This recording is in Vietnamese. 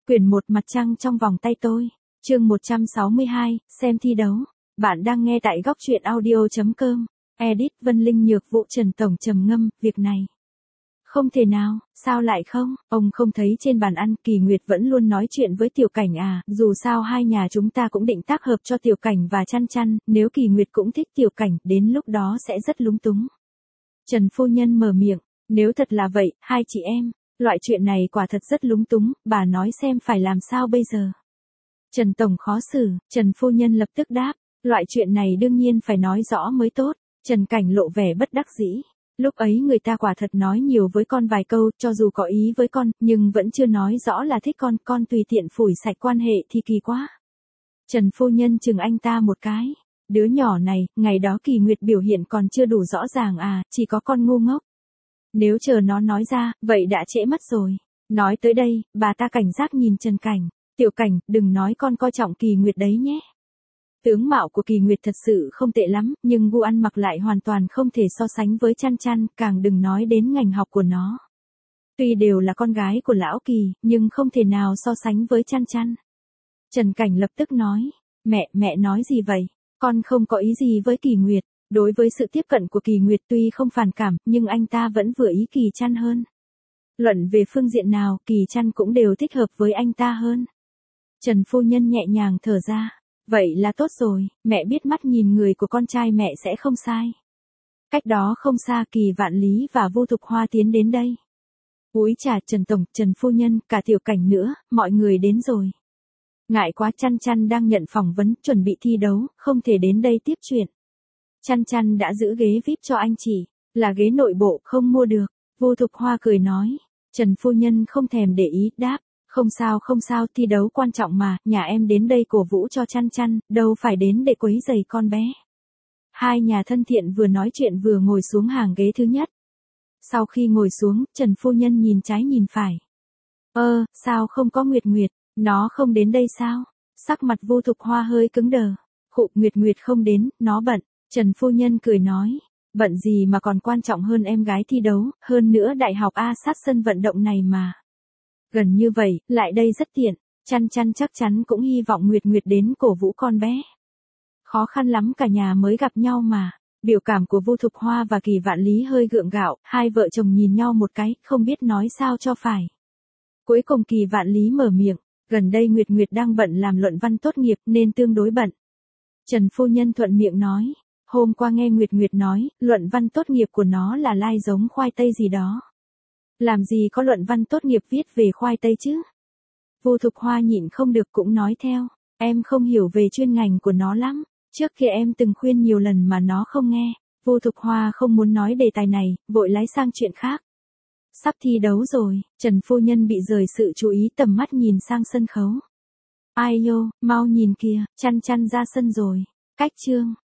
Quyển 1 mặt trăng trong vòng tay tôi. Chương 162, xem thi đấu. Bạn đang nghe tại góc truyện audio.com. Edit Vân Linh Nhược Vũ Trần Tổng trầm ngâm, việc này. Không thể nào, sao lại không? Ông không thấy trên bàn ăn Kỳ Nguyệt vẫn luôn nói chuyện với Tiểu Cảnh à, dù sao hai nhà chúng ta cũng định tác hợp cho Tiểu Cảnh và Chăn Chăn, nếu Kỳ Nguyệt cũng thích Tiểu Cảnh, đến lúc đó sẽ rất lúng túng. Trần phu nhân mở miệng, nếu thật là vậy, hai chị em, loại chuyện này quả thật rất lúng túng, bà nói xem phải làm sao bây giờ. Trần Tổng khó xử, Trần phu nhân lập tức đáp, loại chuyện này đương nhiên phải nói rõ mới tốt. Trần Cảnh lộ vẻ bất đắc dĩ. Lúc ấy người ta quả thật nói nhiều với con vài câu, cho dù có ý với con, nhưng vẫn chưa nói rõ là thích con tùy tiện phủi sạch quan hệ thì kỳ quá. Trần phu nhân chừng anh ta một cái. Đứa nhỏ này, ngày đó Kỳ Nguyệt biểu hiện còn chưa đủ rõ ràng à, chỉ có con ngu ngốc. Nếu chờ nó nói ra, vậy đã trễ mất rồi. Nói tới đây, bà ta cảnh giác nhìn Trần Cảnh. Tiểu Cảnh, đừng nói con coi trọng Kỳ Nguyệt đấy nhé. Tướng mạo của Kỳ Nguyệt thật sự không tệ lắm, nhưng gu ăn mặc lại hoàn toàn không thể so sánh với Chăn Chăn, càng đừng nói đến ngành học của nó. Tuy đều là con gái của lão Kỳ, nhưng không thể nào so sánh với Chăn Chăn. Trần Cảnh lập tức nói, mẹ nói gì vậy? Con không có ý gì với Kỳ Nguyệt. Đối với sự tiếp cận của Kỳ Nguyệt tuy không phản cảm, nhưng anh ta vẫn vừa ý Kỳ Chăn hơn. Luận về phương diện nào, Kỳ Chăn cũng đều thích hợp với anh ta hơn. Trần phu nhân nhẹ nhàng thở ra. Vậy là tốt rồi, mẹ biết mắt nhìn người của con trai mẹ sẽ không sai. Cách đó không xa Kỳ Vạn Lý và Vu Thục Hoa tiến đến đây. Úi chà, Trần Tổng, Trần phu nhân, cả Tiểu Cảnh nữa, mọi người đến rồi. Ngại quá, Chăn Chăn đang nhận phỏng vấn, chuẩn bị thi đấu, không thể đến đây tiếp chuyện. Chăn Chăn đã giữ ghế VIP cho anh chị, là ghế nội bộ, không mua được. Vu Thục Hoa cười nói. Trần phu nhân không thèm để ý, đáp. Không sao, thi đấu quan trọng mà, nhà em đến đây cổ vũ cho Chăn Chăn, đâu phải đến để quấy rầy con bé. Hai nhà thân thiện vừa nói chuyện vừa ngồi xuống hàng ghế thứ nhất. Sau khi ngồi xuống, Trần phu nhân nhìn trái nhìn phải. Sao không có Nguyệt, nó không đến đây sao? Sắc mặt Vu Thục Hoa hơi cứng đờ. Khụ, Nguyệt không đến, nó bận. Trần phu nhân cười nói, bận gì mà còn quan trọng hơn em gái thi đấu, hơn nữa đại học A sát sân vận động này mà. Gần như vậy, lại đây rất tiện, Chăn Chăn chắc chắn cũng hy vọng Nguyệt đến cổ vũ con bé. Khó khăn lắm cả nhà mới gặp nhau mà. Biểu cảm của Vu Thục Hoa và Kỳ Vạn Lý hơi gượng gạo, hai vợ chồng nhìn nhau một cái, không biết nói sao cho phải. Cuối cùng Kỳ Vạn Lý mở miệng, gần đây Nguyệt đang bận làm luận văn tốt nghiệp nên tương đối bận. Trần phu nhân thuận miệng nói, hôm qua nghe Nguyệt nói, luận văn tốt nghiệp của nó là lai giống khoai tây gì đó. Làm gì có luận văn tốt nghiệp viết về khoai tây chứ? Vu Thục Hoa nhịn không được cũng nói theo, em không hiểu về chuyên ngành của nó lắm, trước kia em từng khuyên nhiều lần mà nó không nghe. Vu Thục Hoa không muốn nói đề tài này, vội lái sang chuyện khác. Sắp thi đấu rồi, Trần phu nhân bị rời sự chú ý tầm mắt nhìn sang sân khấu. Ai nhô, mau nhìn kìa, Chăn Chăn ra sân rồi. Cách chương